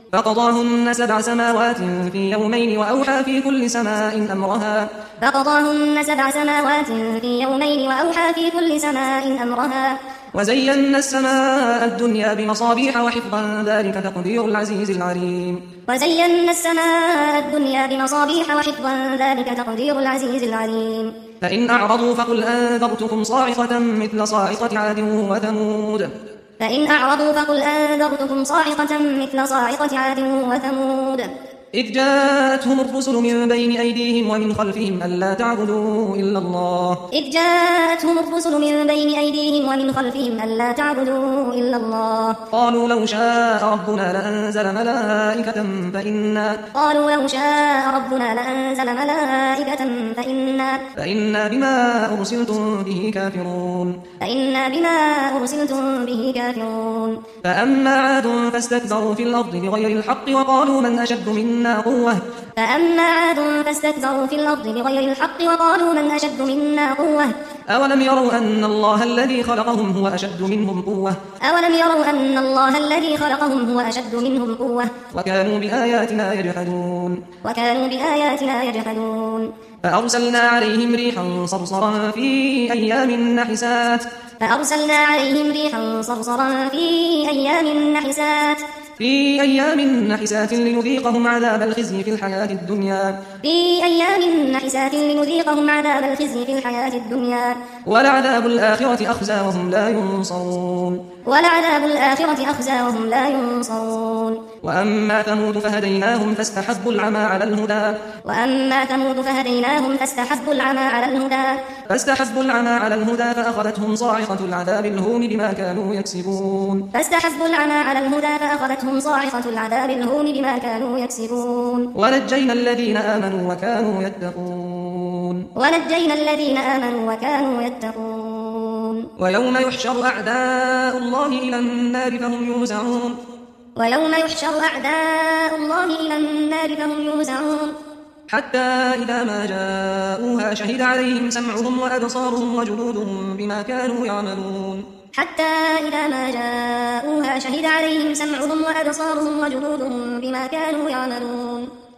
فقضاهن 7 سماوات في يومين وأوحى في كل سماء أمرها فقضاهن 7 سماوات في يومين وأوحى في كل سماء أمرها وزينا السماء الدنيا بمصابيح وحفظا ذلك تقدير العزيز العليم وزينا السماء الدنيا بمصابيح وحفظا ذلك تقدير العزيز العليم فإن أعرضوا فقل أنذرتكم صاعقة مثل صاعقة عاد وثمود فإن أعرضوا فقل أنذرتكم صاعقة مثل صاعقة عاد وثمود إذ جاءتهم الرسل من بين أيديهم ومن خلفهم ألا تعبدوا إلا الله إذ جاءتهم الرسل من بين أيديهم ومن خلفهم ألا تعبدوا إلا الله قالوا لو شاء ربنا لأنزل ملائكة قالوا لو شاء ربنا لأنزل ملائكة فإنا بما أرسلتم به كافرون فأما عاد فاستكبروا في الأرض بغير الحق وقالوا من أشد منا قوة أولم يروا أن الله الذي خلقهم هو أشد منهم قوة وكانوا بآياتنا يجحدون فأرسلنا عليهم ريحا صرصرا في أيام نحسات لنذيقهم عذاب الخزي في الحياة الدنيا ولعذاب الآخرة أخزى وهم لا ينصرون وأما ثمود فهديناهم فاستحبوا العمى على الهدى فأخذتهم صاعقة العذاب الهون بما كانوا يكسبون ونجينا الذين آمنوا وكانوا يتقون ويوم يحشر أعداء الله إلى النار فهم يوزعون حتى إذا ما جاءوها شهد عليهم سمعهم وأبصارهم وجلودهم بما كانوا يعملون